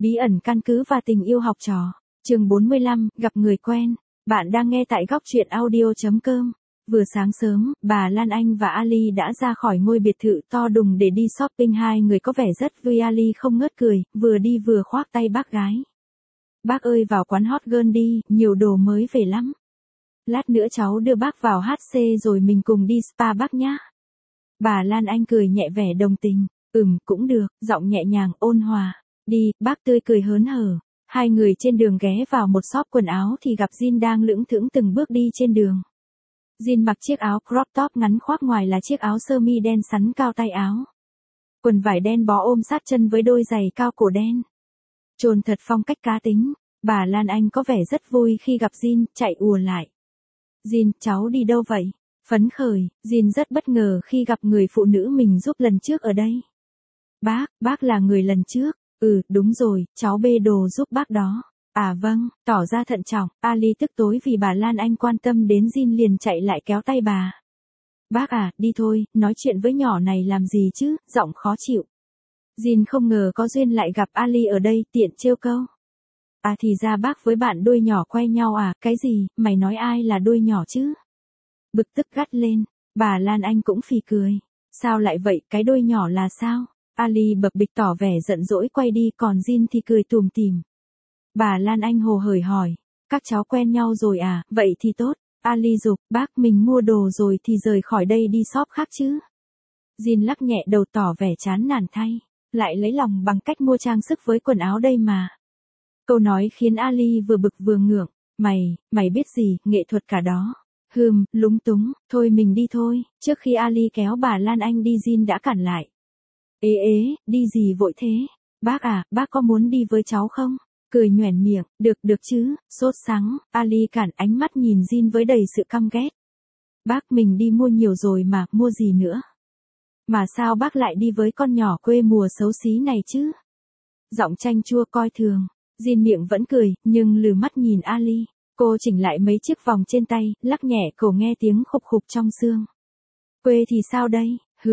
Bí ẩn căn cứ và tình yêu học trò. Chương 45, gặp người quen. Bạn đang nghe tại góc truyện audio.com. Vừa sáng sớm, bà Lan Anh và Ali đã ra khỏi ngôi biệt thự to đùng để đi shopping. Hai người có vẻ rất vui. Ali không ngớt cười, vừa đi vừa khoác tay bác gái. Bác ơi, vào quán Hot Girl đi, nhiều đồ mới về lắm. Lát nữa cháu đưa bác vào HC rồi mình cùng đi spa bác nhá. Bà Lan Anh cười nhẹ vẻ đồng tình. Cũng được, giọng nhẹ nhàng, ôn hòa. Đi, bác tươi cười hớn hở. Hai người trên đường ghé vào một shop quần áo thì gặp Jin đang lững thững từng bước đi trên đường. Jin mặc chiếc áo crop top ngắn, khoác ngoài là chiếc áo sơ mi đen sắn cao tay áo. Quần vải đen bó ôm sát chân với đôi giày cao cổ đen. Trồn thật phong cách cá tính. Bà Lan Anh có vẻ rất vui khi gặp Jin, chạy ùa lại. Jin, cháu đi đâu vậy? Phấn khởi, Jin rất bất ngờ khi gặp người phụ nữ mình giúp lần trước ở đây. Bác là người lần trước. Đúng rồi, cháu bê đồ giúp bác đó. À vâng, tỏ ra thận trọng. Ali tức tối vì bà Lan Anh quan tâm đến Jin liền chạy lại kéo tay bà. Bác à, đi thôi, nói chuyện với nhỏ này làm gì chứ, giọng khó chịu. Jin không ngờ có duyên lại gặp Ali ở đây, tiện trêu câu. À thì ra bác với bạn đuôi nhỏ que nhau à, cái gì, mày nói ai là đuôi nhỏ chứ? Bực tức gắt lên, bà Lan Anh cũng phì cười. Sao lại vậy, cái đuôi nhỏ là sao? Ali bập bịch tỏ vẻ giận dỗi quay đi, còn Jin thì cười tủm tỉm. Bà Lan Anh hồ hởi hỏi, các cháu quen nhau rồi à, vậy thì tốt. Ali giục, bác mình mua đồ rồi thì rời khỏi đây đi shop khác chứ. Jin lắc nhẹ đầu tỏ vẻ chán nản thay, lại lấy lòng bằng cách mua trang sức với quần áo đây mà. Câu nói khiến Ali vừa bực vừa ngượng, mày biết gì, nghệ thuật cả đó. Lúng túng, thôi mình đi thôi. Trước khi Ali kéo bà Lan Anh đi, Jin đã cản lại. Ế, đi gì vội thế? Bác à, bác có muốn đi với cháu không? Cười nhoẻn miệng, được chứ, sốt sắng. Ali cản, ánh mắt nhìn Jin với đầy sự căm ghét. Bác, mình đi mua nhiều rồi mà, mua gì nữa? Mà sao bác lại đi với con nhỏ quê mùa xấu xí này chứ? Giọng chanh chua coi thường. Jin miệng vẫn cười, nhưng lừ mắt nhìn Ali. Cô chỉnh lại mấy chiếc vòng trên tay, lắc nhẹ cổ nghe tiếng khục khục trong xương. Quê thì sao đây?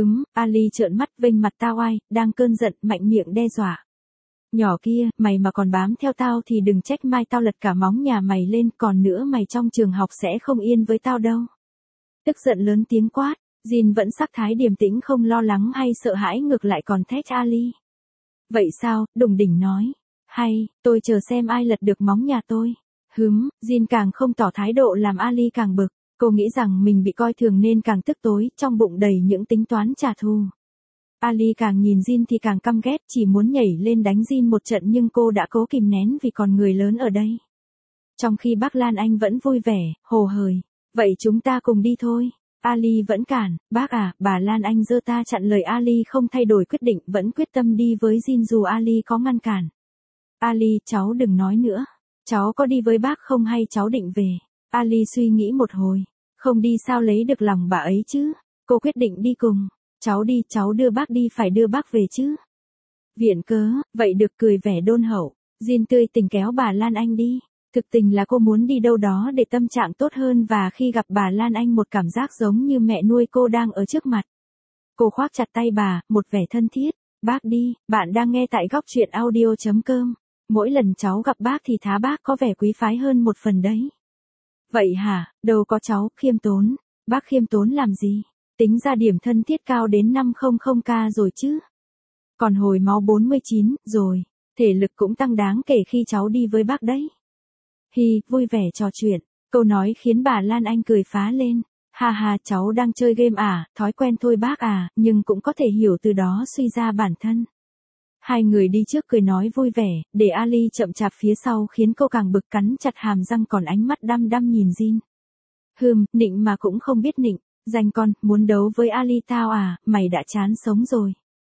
Ali trợn mắt vênh mặt tao ai, đang cơn giận, mạnh miệng đe dọa. Nhỏ kia, mày mà còn bám theo tao thì đừng trách mai tao lật cả móng nhà mày lên, còn nữa mày trong trường học sẽ không yên với tao đâu. Tức giận lớn tiếng quát, Jin vẫn sắc thái điềm tĩnh, không lo lắng hay sợ hãi, ngược lại còn thét Ali. Vậy sao, đùng đỉnh nói. Hay, tôi chờ xem ai lật được móng nhà tôi. Jin càng không tỏ thái độ làm Ali càng bực. Cô nghĩ rằng mình bị coi thường nên càng tức tối, trong bụng đầy những tính toán trả thù. Ali càng nhìn Jin thì càng căm ghét, chỉ muốn nhảy lên đánh Jin một trận, nhưng cô đã cố kìm nén vì còn người lớn ở đây. Trong khi bác Lan Anh vẫn vui vẻ, hồ hởi. Vậy chúng ta cùng đi thôi. Ali vẫn cản, bác à, bà Lan Anh giơ ta chặn lời Ali không thay đổi quyết định, vẫn quyết tâm đi với Jin dù Ali có ngăn cản. Ali, cháu đừng nói nữa. Cháu có đi với bác không hay cháu định về? Ali suy nghĩ một hồi. Không đi sao lấy được lòng bà ấy chứ? Cô quyết định đi cùng. Cháu đi, cháu đưa bác đi, phải đưa bác về chứ? Viện cớ, vậy được, cười vẻ đôn hậu. Jin tươi tỉnh kéo bà Lan Anh đi. Thực tình là cô muốn đi đâu đó để tâm trạng tốt hơn, và khi gặp bà Lan Anh một cảm giác giống như mẹ nuôi cô đang ở trước mặt. Cô khoác chặt tay bà, một vẻ thân thiết. Bác đi, bạn đang nghe tại góc truyện audio.com. Mỗi lần cháu gặp bác thì thá bác có vẻ quý phái hơn một phần đấy. Vậy hả, đâu có cháu, khiêm tốn. Bác khiêm tốn làm gì? Tính ra điểm thân thiết cao đến 500k rồi chứ. Còn hồi máu 49, rồi. Thể lực cũng tăng đáng kể khi cháu đi với bác đấy. Vui vẻ trò chuyện. Câu nói khiến bà Lan Anh cười phá lên. Ha, cháu đang chơi game à, thói quen thôi bác à, nhưng cũng có thể hiểu từ đó suy ra bản thân. Hai người đi trước cười nói vui vẻ, để Ali chậm chạp phía sau khiến cô càng bực, cắn chặt hàm răng, còn ánh mắt đăm đăm nhìn Jin. Nịnh mà cũng không biết nịnh, danh con, muốn đấu với Ali tao à, mày đã chán sống rồi.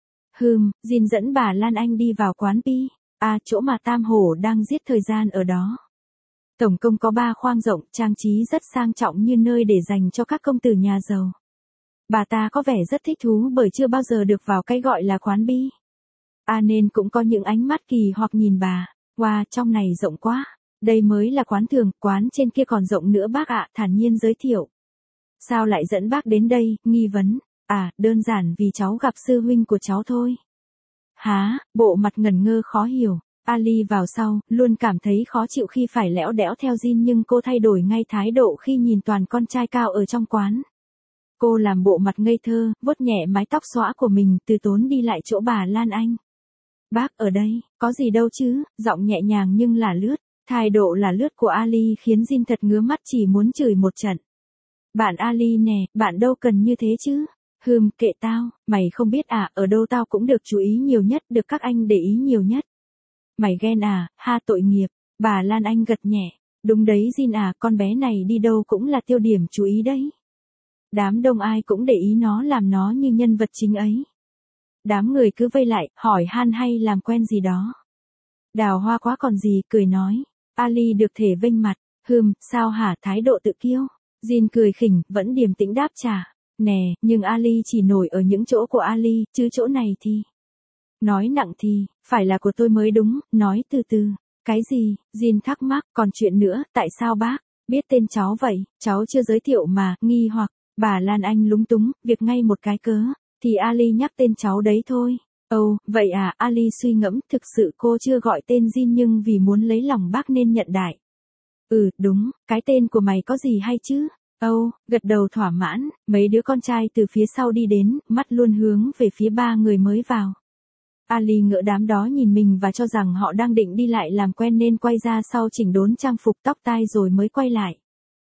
Jin dẫn bà Lan Anh đi vào quán Pi, chỗ mà Tam Hổ đang giết thời gian ở đó. Tổng cộng có 3 khoang rộng, trang trí rất sang trọng như nơi để dành cho các công tử nhà giàu. Bà ta có vẻ rất thích thú bởi chưa bao giờ được vào cái gọi là quán Pi. Nên cũng có những ánh mắt kỳ hoặc nhìn bà. Wow, trong này rộng quá. Đây mới là quán thường, quán trên kia còn rộng nữa bác ạ, thản nhiên giới thiệu. Sao lại dẫn bác đến đây, nghi vấn. Đơn giản vì cháu gặp sư huynh của cháu thôi. Hả, bộ mặt ngẩn ngơ khó hiểu. Ali vào sau, luôn cảm thấy khó chịu khi phải lẽo đẽo theo Jin nhưng cô thay đổi ngay thái độ khi nhìn toàn con trai cao ở trong quán. Cô làm bộ mặt ngây thơ, vuốt nhẹ mái tóc xõa của mình, từ tốn đi lại chỗ bà Lan Anh. Bác ở đây, có gì đâu chứ, giọng nhẹ nhàng nhưng là lướt. Thái độ là lướt của Ali khiến Jin thật ngứa mắt, chỉ muốn chửi một trận. Bạn Ali nè, bạn đâu cần như thế chứ. Kệ tao, mày không biết à, ở đâu tao cũng được chú ý nhiều nhất, được các anh để ý nhiều nhất. Mày ghen à, ha tội nghiệp. Bà Lan Anh gật nhẹ. Đúng đấy Jin à, con bé này đi đâu cũng là tiêu điểm chú ý đấy. Đám đông ai cũng để ý nó, làm nó như nhân vật chính ấy. Đám người cứ vây lại, hỏi han hay làm quen gì đó. Đào Hoa quá còn gì, cười nói. Ali được thể vênh mặt. Sao hả, thái độ tự kiêu. Jin cười khỉnh, vẫn điềm tĩnh đáp trả. Nè, nhưng Ali chỉ nổi ở những chỗ của Ali, chứ chỗ này thì... Nói nặng thì, phải là của tôi mới đúng, nói từ từ. Cái gì, Jin thắc mắc, còn chuyện nữa, tại sao bác biết tên cháu vậy, cháu chưa giới thiệu mà, nghi hoặc, bà Lan Anh lúng túng, việc ngay một cái cớ, thì Ali nhắc tên cháu đấy thôi. Vậy à, Ali suy ngẫm, thực sự cô chưa gọi tên Jin nhưng vì muốn lấy lòng bác nên nhận đại. Đúng, cái tên của mày có gì hay chứ? Gật đầu thỏa mãn, mấy đứa con trai từ phía sau đi đến, mắt luôn hướng về phía ba người mới vào. Ali ngỡ đám đó nhìn mình và cho rằng họ đang định đi lại làm quen nên quay ra sau chỉnh đốn trang phục tóc tai rồi mới quay lại.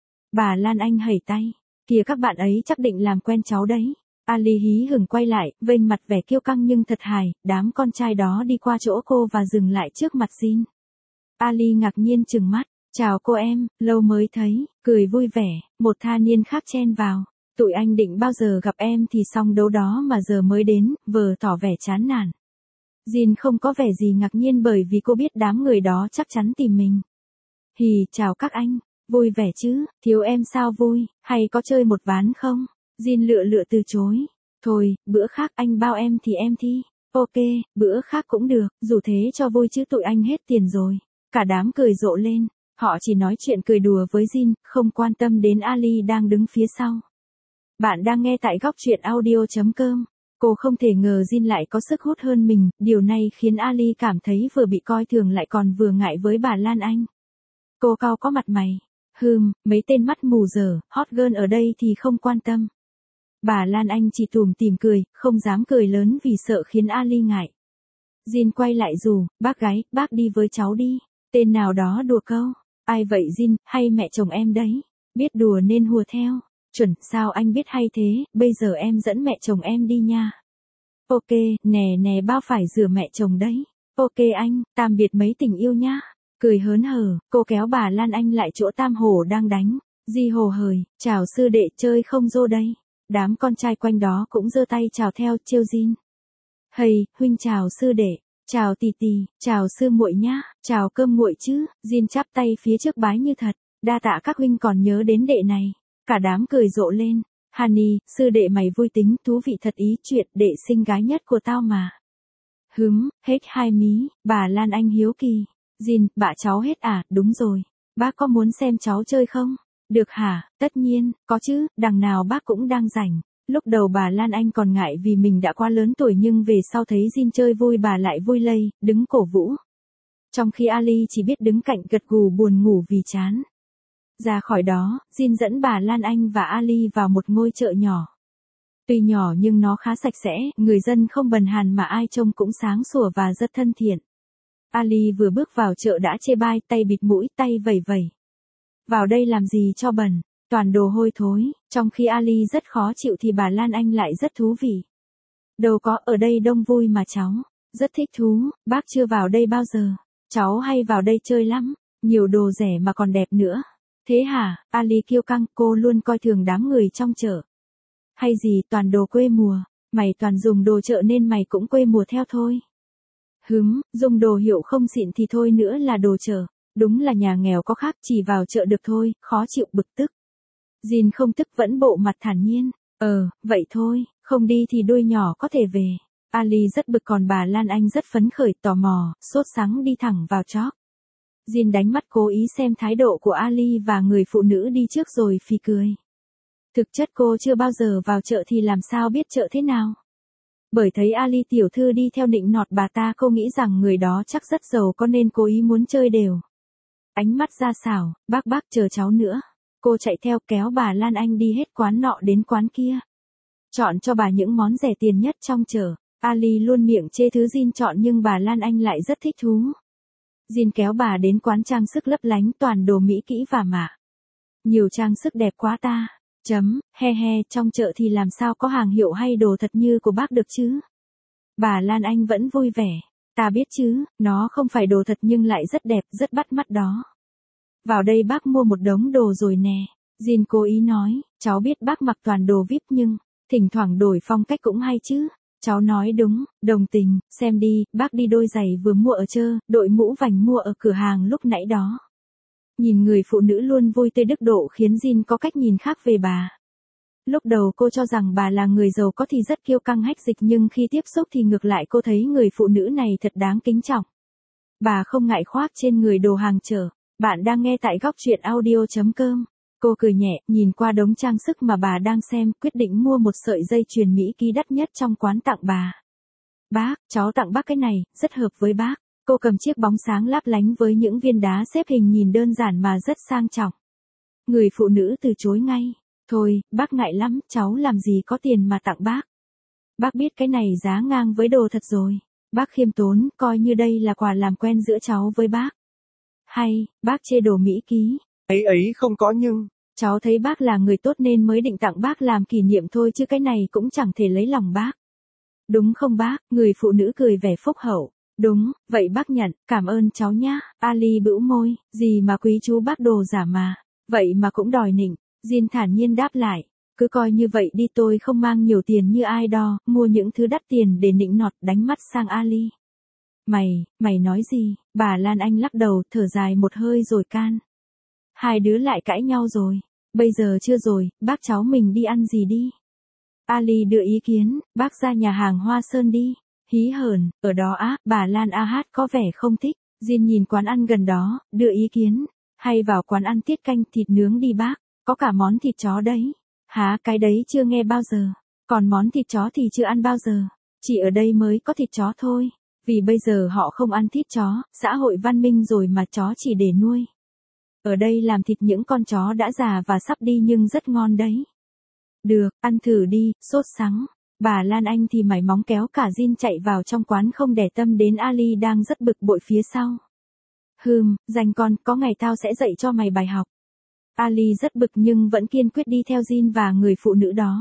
Bà Lan Anh hẩy tay, kìa các bạn ấy chắc định làm quen cháu đấy. Ali hí hửng quay lại, vênh mặt vẻ kiêu căng nhưng thật hài, đám con trai đó đi qua chỗ cô và dừng lại trước mặt Jin. Ali ngạc nhiên trừng mắt, chào cô em, lâu mới thấy, cười vui vẻ, một tha niên khác chen vào. Tụi anh định bao giờ gặp em thì xong đấu đó mà giờ mới đến, vờ tỏ vẻ chán nản. Jin không có vẻ gì ngạc nhiên bởi vì cô biết đám người đó chắc chắn tìm mình. Chào các anh, vui vẻ chứ, thiếu em sao vui, hay có chơi một ván không? Jin lựa lựa từ chối. Thôi, bữa khác anh bao em thì em thi. Ok, bữa khác cũng được, dù thế cho vui chứ tụi anh hết tiền rồi. Cả đám cười rộ lên, họ chỉ nói chuyện cười đùa với Jin, không quan tâm đến Ali đang đứng phía sau. Bạn đang nghe tại góc truyện audio.com. Cô không thể ngờ Jin lại có sức hút hơn mình, điều này khiến Ali cảm thấy vừa bị coi thường lại còn vừa ngại với bà Lan Anh. Cô cau có mặt mày. Mấy tên mắt mù dở, hot girl ở đây thì không quan tâm. Bà Lan Anh chỉ tủm tỉm cười, không dám cười lớn vì sợ khiến Ali ngại. Jin quay lại rủ, bác gái, bác đi với cháu đi. Tên nào đó đùa câu. Ai vậy Jin, hay mẹ chồng em đấy? Biết đùa nên hùa theo. Chuẩn, sao anh biết hay thế, bây giờ em dẫn mẹ chồng em đi nha. Ok, nè bao phải rửa mẹ chồng đấy. Ok anh, tạm biệt mấy tình yêu nhá. Cười hớn hở, cô kéo bà Lan Anh lại chỗ Tam Hổ đang đánh. Di hồ hời, chào sư đệ chơi không dô đây. Đám con trai quanh đó cũng giơ tay chào theo, trêu Jin. Huynh chào sư đệ, chào tì tì, chào sư muội nhá, chào cơm nguội chứ. Jin chắp tay phía trước bái như thật, đa tạ các huynh còn nhớ đến đệ này. Cả đám cười rộ lên. Honey, sư đệ mày vui tính, thú vị thật ý, chuyện đệ xinh gái nhất của tao mà. Hết hai mí, bà Lan Anh hiếu kỳ. Jin, bạ cháu hết à, đúng rồi. Bác có muốn xem cháu chơi không? Được hả, tất nhiên, có chứ, đằng nào bác cũng đang rảnh. Lúc đầu bà Lan Anh còn ngại vì mình đã quá lớn tuổi nhưng về sau thấy Jin chơi vui bà lại vui lây, đứng cổ vũ. Trong khi Ali chỉ biết đứng cạnh gật gù buồn ngủ vì chán. Ra khỏi đó, Jin dẫn bà Lan Anh và Ali vào một ngôi chợ nhỏ. Tuy nhỏ nhưng nó khá sạch sẽ, người dân không bần hàn mà ai trông cũng sáng sủa và rất thân thiện. Ali vừa bước vào chợ đã chê bai, tay bịt mũi, tay vẩy vẩy. Vào đây làm gì cho bẩn, toàn đồ hôi thối, trong khi Ali rất khó chịu thì bà Lan Anh lại rất thú vị. Đâu có, ở đây đông vui mà cháu, rất thích thú, bác chưa vào đây bao giờ, cháu hay vào đây chơi lắm, nhiều đồ rẻ mà còn đẹp nữa. Thế hả, Ali kiêu căng, cô luôn coi thường đám người trong chợ. Hay gì, toàn đồ quê mùa, mày toàn dùng đồ chợ nên mày cũng quê mùa theo thôi. Dùng đồ hiệu không xịn thì thôi nữa là đồ chợ, đúng là nhà nghèo có khác, chỉ vào chợ được thôi, khó chịu bực tức. Jin không tức vẫn bộ mặt thản nhiên, vậy thôi, không đi thì đuôi nhỏ có thể về. Ali rất bực còn bà Lan Anh rất phấn khởi, tò mò, sốt sắng đi thẳng vào chóp. Jin đánh mắt cố ý xem thái độ của Ali và người phụ nữ đi trước rồi phì cười. Thực chất cô chưa bao giờ vào chợ thì làm sao biết chợ thế nào. Bởi thấy Ali tiểu thư đi theo nịnh nọt bà ta, cô nghĩ rằng người đó chắc rất giàu có nên cố ý muốn chơi đều. Ánh mắt ra xảo, bác chờ cháu nữa. Cô chạy theo kéo bà Lan Anh đi hết quán nọ đến quán kia. Chọn cho bà những món rẻ tiền nhất trong chợ. Ali luôn miệng chê thứ Jin chọn nhưng bà Lan Anh lại rất thích thú. Jin kéo bà đến quán trang sức lấp lánh toàn đồ Mỹ kỹ và mạ. Nhiều trang sức đẹp quá ta. He, trong chợ thì làm sao có hàng hiệu hay đồ thật như của bác được chứ? Bà Lan Anh vẫn vui vẻ. Ta biết chứ, nó không phải đồ thật nhưng lại rất đẹp, rất bắt mắt đó. Vào đây bác mua một đống đồ rồi nè. Jin cố ý nói, cháu biết bác mặc toàn đồ VIP nhưng, thỉnh thoảng đổi phong cách cũng hay chứ. Cháu nói đúng, đồng tình, xem đi, bác đi đôi giày vừa mua ở chợ, đội mũ vành mua ở cửa hàng lúc nãy đó. Nhìn người phụ nữ luôn vui tươi đức độ khiến Jin có cách nhìn khác về bà. Lúc đầu cô cho rằng bà là người giàu có thì rất kiêu căng hách dịch nhưng khi tiếp xúc thì ngược lại cô thấy người phụ nữ này thật đáng kính trọng. Bà không ngại khoác trên người đồ hàng chợ. Bạn đang nghe tại góc truyện audio.com. Cô cười nhẹ, nhìn qua đống trang sức mà bà đang xem, quyết định mua một sợi dây chuyền Mỹ ký đắt nhất trong quán tặng bà. Bác, cháu tặng bác cái này, rất hợp với bác. Cô cầm chiếc bóng sáng lấp lánh với những viên đá xếp hình nhìn đơn giản mà rất sang trọng. Người phụ nữ từ chối ngay. Thôi, bác ngại lắm, cháu làm gì có tiền mà tặng bác. Bác biết cái này giá ngang với đồ thật rồi. Bác khiêm tốn, coi như đây là quà làm quen giữa cháu với bác. Hay, bác chê đồ Mỹ ký. Ấy không có nhưng. Cháu thấy bác là người tốt nên mới định tặng bác làm kỷ niệm thôi chứ cái này cũng chẳng thể lấy lòng bác. Đúng không bác? Người phụ nữ cười vẻ phúc hậu. Đúng, vậy bác nhận, cảm ơn cháu nhá. Ali bĩu môi, gì mà quý chú bác đồ giả mà. Vậy mà cũng đòi nịnh. Jin thản nhiên đáp lại. Cứ coi như vậy đi, tôi không mang nhiều tiền như ai đo, mua những thứ đắt tiền để nịnh nọt. Đánh mắt sang Ali. Mày nói gì? Bà Lan Anh lắc đầu, thở dài một hơi rồi can. Hai đứa lại cãi nhau rồi. Bây giờ chưa rồi, bác cháu mình đi ăn gì đi? Ali đưa ý kiến, bác ra nhà hàng Hoa Sơn đi. Hí hởn, ở đó á, bà Lan Hát có vẻ không thích. Jin nhìn quán ăn gần đó, đưa ý kiến. Hay vào quán ăn tiết canh thịt nướng đi bác, có cả món thịt chó đấy. Hả, cái đấy chưa nghe bao giờ. Còn món thịt chó thì chưa ăn bao giờ. Chỉ ở đây mới có thịt chó thôi. Vì bây giờ họ không ăn thịt chó, xã hội văn minh rồi mà chó chỉ để nuôi. Ở đây làm thịt những con chó đã già và sắp đi nhưng rất ngon đấy. Được, ăn thử đi, sốt sắng. Bà Lan Anh thì mải móng kéo cả Jin chạy vào trong quán không để tâm đến Ali đang rất bực bội phía sau. Dành con, có ngày tao sẽ dạy cho mày bài học. Ali rất bực nhưng vẫn kiên quyết đi theo Jin và người phụ nữ đó.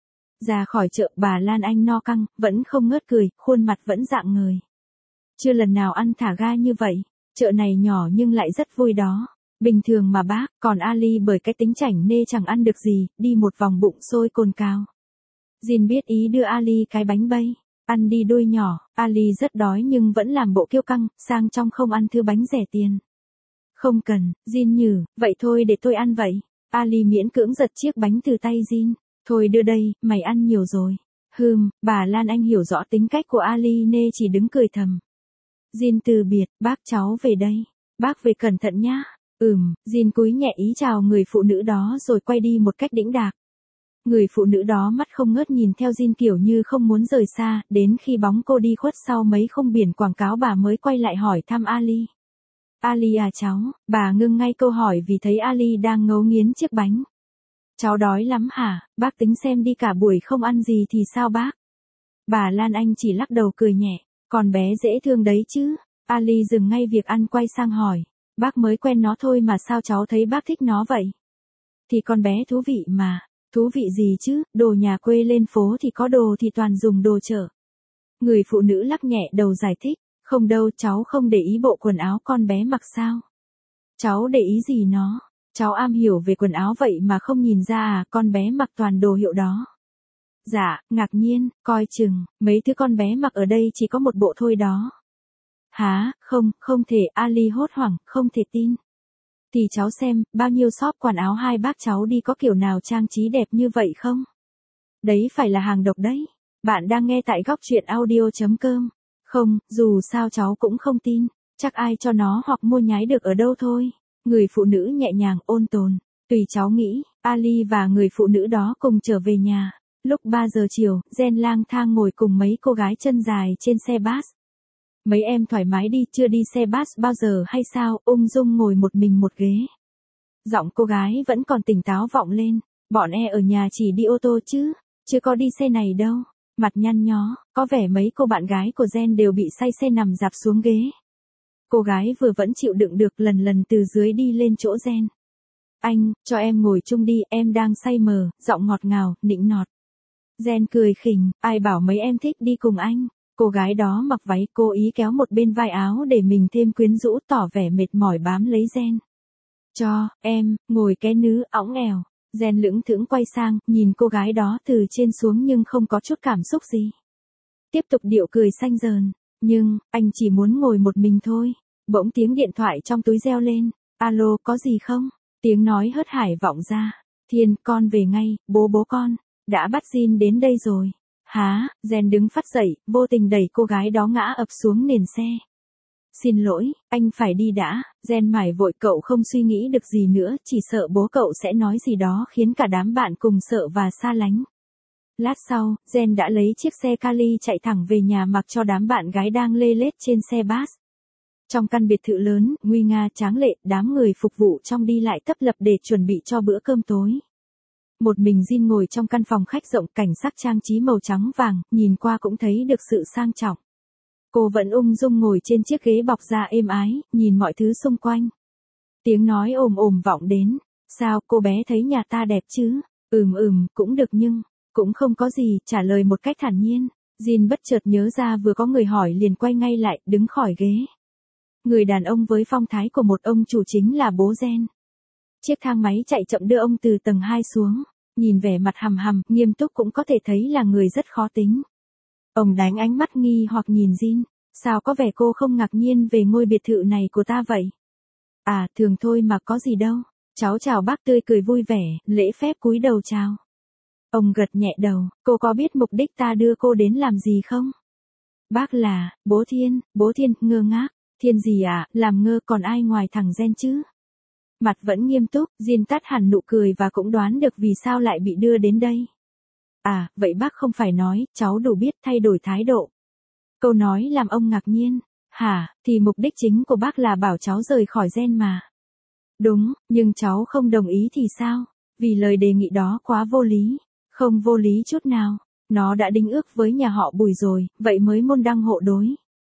Ra khỏi chợ, bà Lan Anh no căng, vẫn không ngớt cười, khuôn mặt vẫn rạng ngời. Chưa lần nào ăn thả ga như vậy, chợ này nhỏ nhưng lại rất vui đó. Bình thường mà bác, còn Ali bởi cái tính chảnh nê chẳng ăn được gì, đi một vòng bụng sôi cồn cào. Jin biết ý đưa Ali cái bánh bay. Ăn đi đôi nhỏ, Ali rất đói nhưng vẫn làm bộ kiêu căng, sang trong không ăn thứ bánh rẻ tiền. Không cần, Jin nhử, vậy thôi để tôi ăn vậy. Ali miễn cưỡng giật chiếc bánh từ tay Jin. Thôi đưa đây, mày ăn nhiều rồi. Bà Lan Anh hiểu rõ tính cách của Ali nên chỉ đứng cười thầm. Jin từ biệt, bác cháu về đây. Bác về cẩn thận nhá. Jin cúi nhẹ ý chào người phụ nữ đó rồi quay đi một cách đĩnh đạc. Người phụ nữ đó mắt không ngớt nhìn theo Jin kiểu như không muốn rời xa, đến khi bóng cô đi khuất sau mấy khung biển quảng cáo bà mới quay lại hỏi thăm Ali. Ali à cháu, bà ngưng ngay câu hỏi vì thấy Ali đang ngấu nghiến chiếc bánh. Cháu đói lắm hả, bác tính xem đi cả buổi không ăn gì thì sao bác? Bà Lan Anh chỉ lắc đầu cười nhẹ, con bé dễ thương đấy chứ. Ali dừng ngay việc ăn quay sang hỏi, bác mới quen nó thôi mà sao cháu thấy bác thích nó vậy? Thì con bé thú vị mà. Thú vị gì chứ, đồ nhà quê lên phố thì có đồ thì toàn dùng đồ chợ. Người phụ nữ lắc nhẹ đầu giải thích, không đâu, cháu không để ý bộ quần áo con bé mặc sao. Cháu để ý gì nó, cháu am hiểu về quần áo vậy mà không nhìn ra à, con bé mặc toàn đồ hiệu đó. Dạ, ngạc nhiên, coi chừng, mấy thứ con bé mặc ở đây chỉ có một bộ thôi đó. Hả, không thể, Ali hốt hoảng, không thể tin. Thì cháu xem, bao nhiêu shop quần áo hai bác cháu đi có kiểu nào trang trí đẹp như vậy không? Đấy phải là hàng độc đấy. Bạn đang nghe tại góc truyện audio.com. Không, dù sao cháu cũng không tin. Chắc ai cho nó hoặc mua nhái được ở đâu thôi. Người phụ nữ nhẹ nhàng ôn tồn. Tùy cháu nghĩ, Ali và người phụ nữ đó cùng trở về nhà. Lúc 3 giờ chiều, Gen lang thang ngồi cùng mấy cô gái chân dài trên xe bus. Mấy em thoải mái đi, chưa đi xe bus bao giờ hay sao, ung dung ngồi một mình một ghế. Giọng cô gái vẫn còn tỉnh táo vọng lên, bọn ở nhà chỉ đi ô tô chứ, chưa có đi xe này đâu. Mặt nhăn nhó, có vẻ mấy cô bạn gái của Gen đều bị say xe nằm dạp xuống ghế. Cô gái vừa vẫn chịu đựng được lần lần từ dưới đi lên chỗ Gen. Anh, cho em ngồi chung đi, em đang say mờ, giọng ngọt ngào, nịnh nọt. Gen cười khỉnh, ai bảo mấy em thích đi cùng anh. Cô gái đó mặc váy cố ý kéo một bên vai áo để mình thêm quyến rũ tỏ vẻ mệt mỏi bám lấy Gen. Cho, em, ngồi cái nứ, õng ẻo. Gen lững thững quay sang, nhìn cô gái đó từ trên xuống nhưng không có chút cảm xúc gì. Tiếp tục điệu cười xanh dờn, nhưng, anh chỉ muốn ngồi một mình thôi. Bỗng tiếng điện thoại trong túi reo lên, alo có gì không? Tiếng nói hớt hải vọng ra, Thiên, con về ngay, bố con, đã bắt Jin đến đây rồi. Hả, Gen đứng phắt dậy, vô tình đẩy cô gái đó ngã ập xuống nền xe. Xin lỗi, anh phải đi đã, Gen mải vội cậu không suy nghĩ được gì nữa, chỉ sợ bố cậu sẽ nói gì đó khiến cả đám bạn cùng sợ và xa lánh. Lát sau, Gen đã lấy chiếc xe Cali chạy thẳng về nhà mặc cho đám bạn gái đang lê lết trên xe bus. Trong căn biệt thự lớn, nguy nga tráng lệ, đám người phục vụ trong đi lại tấp lập để chuẩn bị cho bữa cơm tối. Một mình Jin ngồi trong căn phòng khách rộng, cảnh sắc trang trí màu trắng vàng, nhìn qua cũng thấy được sự sang trọng. Cô vẫn ung dung ngồi trên chiếc ghế bọc da êm ái, nhìn mọi thứ xung quanh. Tiếng nói ồm ồm vọng đến, sao cô bé thấy nhà ta đẹp chứ? Cũng được nhưng, cũng không có gì, trả lời một cách thản nhiên. Jin bất chợt nhớ ra vừa có người hỏi liền quay ngay lại, đứng khỏi ghế. Người đàn ông với phong thái của một ông chủ chính là bố Gen. Chiếc thang máy chạy chậm đưa ông từ tầng 2 xuống, nhìn vẻ mặt hằm hằm, nghiêm túc cũng có thể thấy là người rất khó tính. Ông đánh ánh mắt nghi hoặc nhìn Jin, sao có vẻ cô không ngạc nhiên về ngôi biệt thự này của ta vậy? À, thường thôi mà có gì đâu. Cháu chào bác tươi cười vui vẻ, lễ phép cúi đầu chào. Ông gật nhẹ đầu, cô có biết mục đích ta đưa cô đến làm gì không? Bác là, bố Thiên, ngơ ngác. Thiên gì à, làm ngơ còn ai ngoài thằng Gen chứ? Mặt vẫn nghiêm túc, Jin tắt hẳn nụ cười và cũng đoán được vì sao lại bị đưa đến đây. À, vậy bác không phải nói, cháu đủ biết thay đổi thái độ. Câu nói làm ông ngạc nhiên. Hả, thì mục đích chính của bác là bảo cháu rời khỏi Gen mà. Đúng, nhưng cháu không đồng ý thì sao? Vì lời đề nghị đó quá vô lý. Không vô lý chút nào. Nó đã đính ước với nhà họ Bùi rồi, vậy mới môn đăng hộ đối.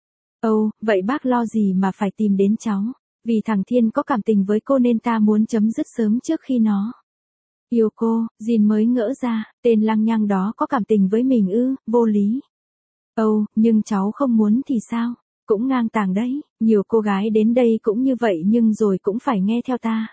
Ồ, vậy bác lo gì mà phải tìm đến cháu? Vì thằng Thiên có cảm tình với cô nên ta muốn chấm dứt sớm trước khi nó yêu cô. Jin mới ngỡ ra, tên lăng nhăng đó có cảm tình với mình ư, vô lý. Ồ, nhưng cháu không muốn thì sao? Cũng ngang tàng đấy, nhiều cô gái đến đây cũng như vậy nhưng rồi cũng phải nghe theo ta.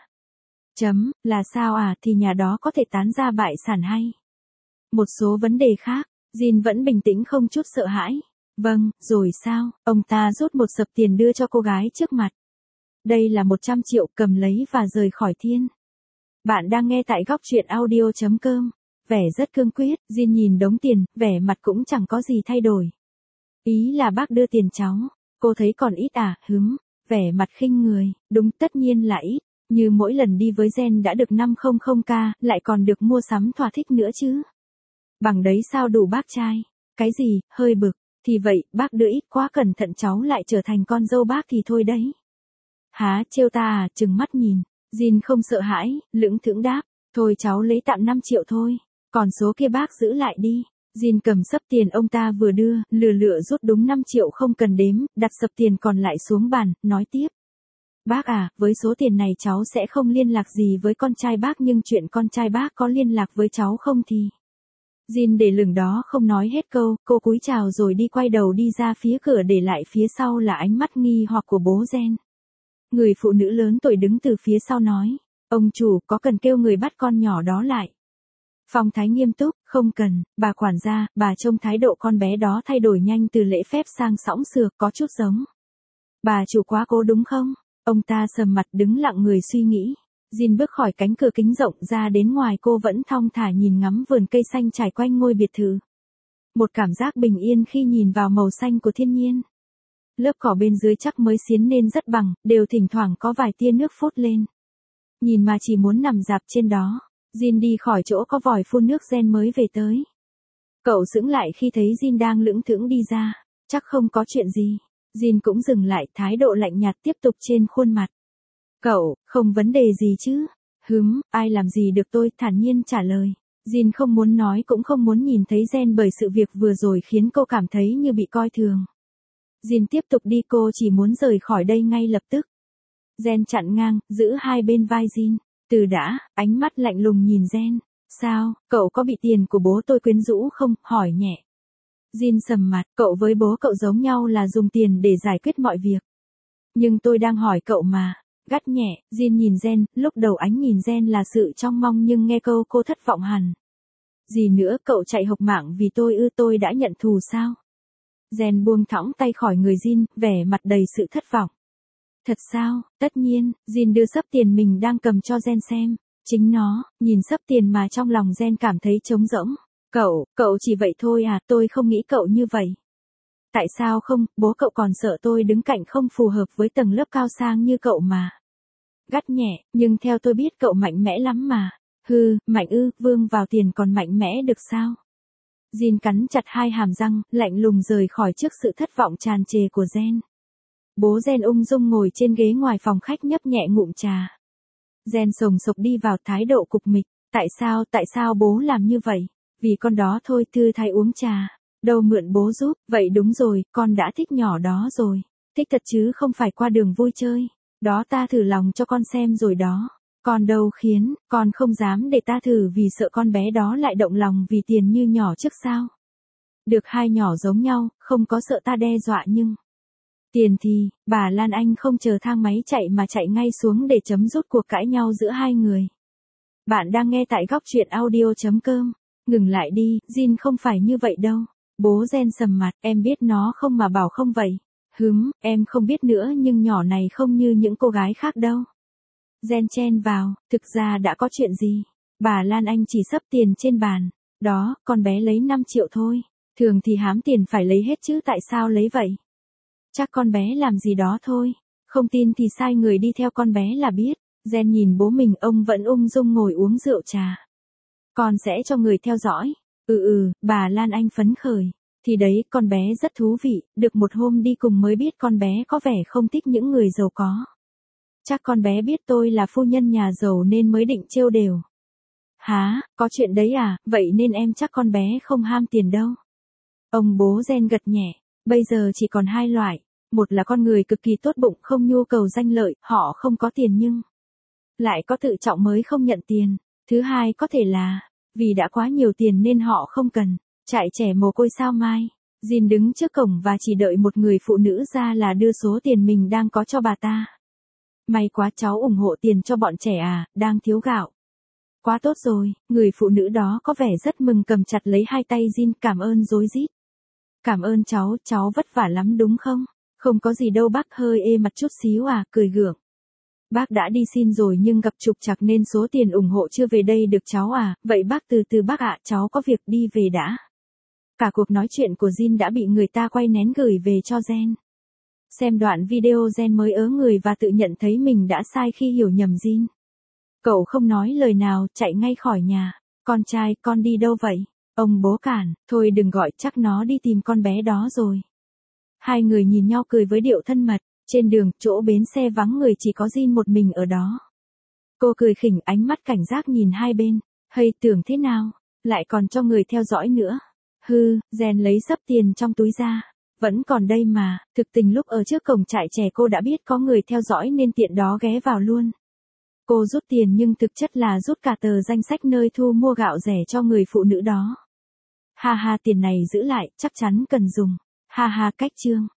Là sao à, thì nhà đó có thể tán ra bại sản hay? Một số vấn đề khác, Jin vẫn bình tĩnh không chút sợ hãi. Vâng, rồi sao? Ông ta rút một sập tiền đưa cho cô gái trước mặt. Đây là 100 triệu, cầm lấy và rời khỏi Thiên. Bạn đang nghe tại góc truyện audio.com. Vẻ rất cương quyết, Jin nhìn đống tiền, vẻ mặt cũng chẳng có gì thay đổi. Ý là bác đưa tiền cháu. Cô thấy còn ít à, vẻ mặt khinh người, đúng tất nhiên là ít. Như mỗi lần đi với Gen đã được 500k, lại còn được mua sắm thỏa thích nữa chứ. Bằng đấy sao đủ bác trai? Cái gì, hơi bực. Thì vậy, bác đưa ít quá cẩn thận cháu lại trở thành con dâu bác thì thôi đấy. Hả, trêu ta à, trừng mắt nhìn. Jin không sợ hãi, lững thững đáp. Thôi cháu lấy tạm 5 triệu thôi. Còn số kia bác giữ lại đi. Jin cầm sấp tiền ông ta vừa đưa, lựa rút đúng 5 triệu không cần đếm, đặt sập tiền còn lại xuống bàn, nói tiếp. Bác à, với số tiền này cháu sẽ không liên lạc gì với con trai bác nhưng chuyện con trai bác có liên lạc với cháu không thì... Jin để lửng đó không nói hết câu, cô cúi chào rồi đi quay đầu đi ra phía cửa để lại phía sau là ánh mắt nghi hoặc của bố Gen. Người phụ nữ lớn tuổi đứng từ phía sau nói, ông chủ có cần kêu người bắt con nhỏ đó lại. Phong thái nghiêm túc, không cần, bà quản gia, bà trông thái độ con bé đó thay đổi nhanh từ lễ phép sang sõng sược có chút giống. Bà chủ quá cố đúng không? Ông ta sầm mặt đứng lặng người suy nghĩ. Jin bước khỏi cánh cửa kính rộng ra đến ngoài cô vẫn thong thả nhìn ngắm vườn cây xanh trải quanh ngôi biệt thự. Một cảm giác bình yên khi nhìn vào màu xanh của thiên nhiên. Lớp cỏ bên dưới chắc mới xiến nên rất bằng, đều thỉnh thoảng có vài tia nước phốt lên. Nhìn mà chỉ muốn nằm dạp trên đó. Jin đi khỏi chỗ có vòi phun nước Gen mới về tới. Cậu sững lại khi thấy Jin đang lững thững đi ra. Chắc không có chuyện gì. Jin cũng dừng lại, thái độ lạnh nhạt tiếp tục trên khuôn mặt. Cậu, không vấn đề gì chứ? Ai làm gì được tôi, thản nhiên trả lời. Jin không muốn nói cũng không muốn nhìn thấy Jen bởi sự việc vừa rồi khiến cô cảm thấy như bị coi thường. Jin tiếp tục đi, cô chỉ muốn rời khỏi đây ngay lập tức. Jen chặn ngang, giữ hai bên vai Jin. Từ đã, ánh mắt lạnh lùng nhìn Jen. Sao, cậu có bị tiền của bố tôi quyến rũ không? Hỏi nhẹ. Jin sầm mặt, cậu với bố cậu giống nhau là dùng tiền để giải quyết mọi việc. Nhưng tôi đang hỏi cậu mà. Gắt nhẹ, Jin nhìn Jen, lúc đầu ánh nhìn Jen là sự trông mong nhưng nghe câu cô thất vọng hẳn. Gì nữa, cậu chạy hộc mạng vì tôi đã nhận thù sao? Jen buông thõng tay khỏi người Jin, vẻ mặt đầy sự thất vọng. Thật sao? Tất nhiên, Jin đưa xấp tiền mình đang cầm cho Jen xem. Chính nó, nhìn xấp tiền mà trong lòng Jen cảm thấy trống rỗng. Cậu chỉ vậy thôi à, tôi không nghĩ cậu như vậy. Tại sao không, bố cậu còn sợ tôi đứng cạnh không phù hợp với tầng lớp cao sang như cậu mà. Gắt nhẹ, nhưng theo tôi biết cậu mạnh mẽ lắm mà. Mạnh ư, vương vào tiền còn mạnh mẽ được sao? Jin cắn chặt hai hàm răng, lạnh lùng rời khỏi trước sự thất vọng tràn trề của Jen. Bố Jen ung dung ngồi trên ghế ngoài phòng khách nhấp nhẹ ngụm trà. Jen sồng sộc đi vào, thái độ cục mịch. Tại sao bố làm như vậy? Vì con đó thôi, thư thái uống trà. Đâu mượn bố giúp, vậy đúng rồi, con đã thích nhỏ đó rồi. Thích thật chứ không phải qua đường vui chơi. Đó ta thử lòng cho con xem rồi đó. Con đâu khiến, con không dám để ta thử vì sợ con bé đó lại động lòng vì tiền như nhỏ trước sao. Được hai nhỏ giống nhau, không có sợ ta đe dọa nhưng. Tiền thì, bà Lan Anh không chờ thang máy chạy mà chạy ngay xuống để chấm dứt cuộc cãi nhau giữa hai người. Bạn đang nghe tại góc truyện audio.com. Ngừng lại đi, Jin không phải như vậy đâu. Bố Jen sầm mặt, em biết nó không mà bảo không vậy. Em không biết nữa nhưng nhỏ này không như những cô gái khác đâu. Jen chen vào, thực ra đã có chuyện gì? Bà Lan Anh chỉ xấp tiền trên bàn. Đó, con bé lấy 5 triệu thôi. Thường thì hám tiền phải lấy hết chứ tại sao lấy vậy? Chắc con bé làm gì đó thôi. Không tin thì sai người đi theo con bé là biết. Jen nhìn bố mình, ông vẫn ung dung ngồi uống rượu trà. Con sẽ cho người theo dõi. Bà Lan Anh phấn khởi. Thì đấy, con bé rất thú vị, được một hôm đi cùng mới biết con bé có vẻ không thích những người giàu có. Chắc con bé biết tôi là phu nhân nhà giàu nên mới định trêu đều. Hả, có chuyện đấy à, vậy nên em chắc con bé không ham tiền đâu. Ông bố Jen gật nhẹ, bây giờ chỉ còn hai loại. Một là con người cực kỳ tốt bụng không nhu cầu danh lợi, họ không có tiền nhưng lại có tự trọng mới không nhận tiền. Thứ hai có thể là, vì đã quá nhiều tiền nên họ không cần. Trại trẻ mồ côi sao mai. Jin đứng trước cổng và chỉ đợi một người phụ nữ ra là đưa số tiền mình đang có cho bà ta. May quá, cháu ủng hộ tiền cho bọn trẻ à, đang thiếu gạo. Quá tốt rồi, người phụ nữ đó có vẻ rất mừng cầm chặt lấy hai tay Jin, cảm ơn rối rít. Cảm ơn cháu vất vả lắm đúng không? Không có gì đâu bác, hơi ê mặt chút xíu à, cười gượng. Bác đã đi xin rồi nhưng gặp trục trặc nên số tiền ủng hộ chưa về đây được cháu à, vậy bác từ từ bác ạ, cháu có việc đi về đã. Cả cuộc nói chuyện của Jin đã bị người ta quay nén gửi về cho Jen. Xem đoạn video Jen mới ớ người và tự nhận thấy mình đã sai khi hiểu nhầm Jin. Cậu không nói lời nào, chạy ngay khỏi nhà. Con trai, con đi đâu vậy? Ông bố cản, thôi đừng gọi, chắc nó đi tìm con bé đó rồi. Hai người nhìn nhau cười với điệu thân mật. Trên đường, chỗ bến xe vắng người chỉ có Jin một mình ở đó. Cô cười khỉnh, ánh mắt cảnh giác nhìn hai bên. Hay tưởng thế nào? Lại còn cho người theo dõi nữa. Jen lấy xấp tiền trong túi ra. Vẫn còn đây mà, thực tình lúc ở trước cổng trại trẻ cô đã biết có người theo dõi nên tiện đó ghé vào luôn. Cô rút tiền nhưng thực chất là rút cả tờ danh sách nơi thu mua gạo rẻ cho người phụ nữ đó. Ha ha, tiền này giữ lại, chắc chắn cần dùng. Ha ha, cách chương.